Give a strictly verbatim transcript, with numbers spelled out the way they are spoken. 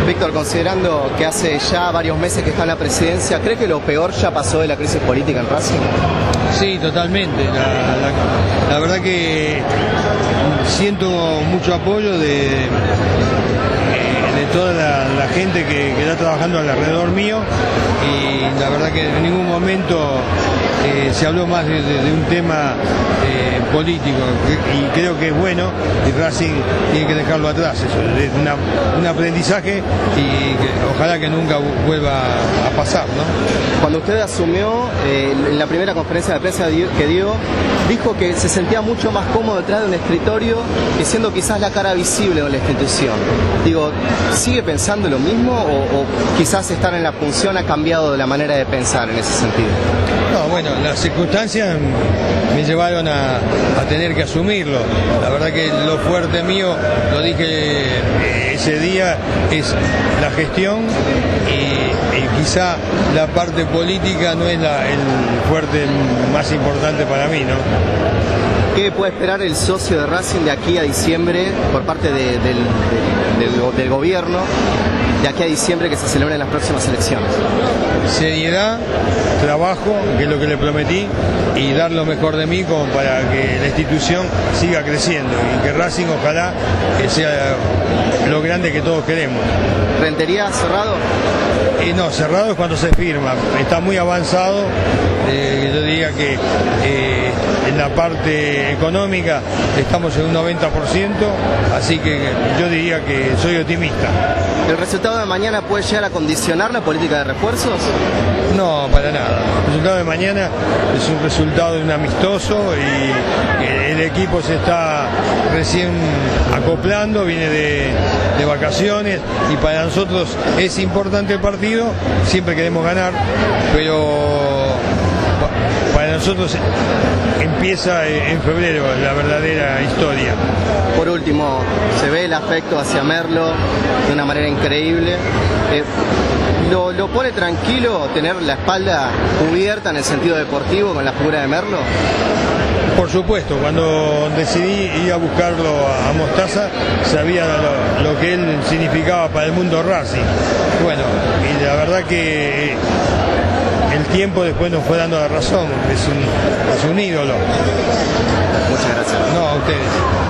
Víctor, considerando que hace ya varios meses que está en la presidencia, ¿cree que lo peor ya pasó de la crisis política en Racing? Sí, totalmente. La, la, la verdad que siento mucho apoyo de, de toda la, la gente que, que está trabajando alrededor mío, y la verdad que en ningún momento eh, se habló más de, de, de un tema eh, político, y creo que es bueno, y Racing tiene que dejarlo atrás. Eso es una, un aprendizaje, y que, ojalá que nunca vuelva a pasar, ¿no? Cuando usted asumió, eh, en la primera conferencia de prensa que dio, dijo que se sentía mucho más cómodo detrás de un escritorio que siendo quizás la cara visible de la institución. Digo, ¿sigue pensando lo mismo o, o quizás estar en la función ha cambiado de la manera de pensar en ese sentido? No, bueno, las circunstancias me llevaron a, a tener que asumirlo. La verdad que lo fuerte mío, lo dije ese día, es la gestión, y, y quizá la parte política no es la, el fuerte más importante para mí, ¿no? ¿Qué puede esperar el socio de Racing de aquí a diciembre por parte de, del, del, del, del gobierno, de aquí a diciembre que se celebren las próximas elecciones? Seriedad, trabajo, que es lo que le prometí, y dar lo mejor de mí como para que la institución siga creciendo y que Racing ojalá que sea lo grande que todos queremos. ¿Rentería cerrado? Eh, no, cerrado es cuando se firma, está muy avanzado. Eh, yo diría que eh, en la parte económica estamos en un noventa por ciento, así que yo diría que soy optimista. ¿El resultado de mañana puede llegar a condicionar la política de refuerzos? No, para nada. El resultado de mañana es un resultado de un amistoso, y el equipo se está recién acoplando, viene de, de vacaciones, y para nosotros es importante el partido, siempre queremos ganar, pero para nosotros empieza en febrero la verdadera historia. Por último, se ve el afecto hacia Merlo de una manera increíble. Eh, ¿lo, ¿Lo pone tranquilo tener la espalda cubierta en el sentido deportivo con la figura de Merlo? Por supuesto, cuando decidí ir a buscarlo a Mostaza, sabía lo, lo que él significaba para el mundo Racing. Bueno, y la verdad que el tiempo después nos fue dando la razón, es un, es un ídolo. Muchas gracias. No, a ustedes.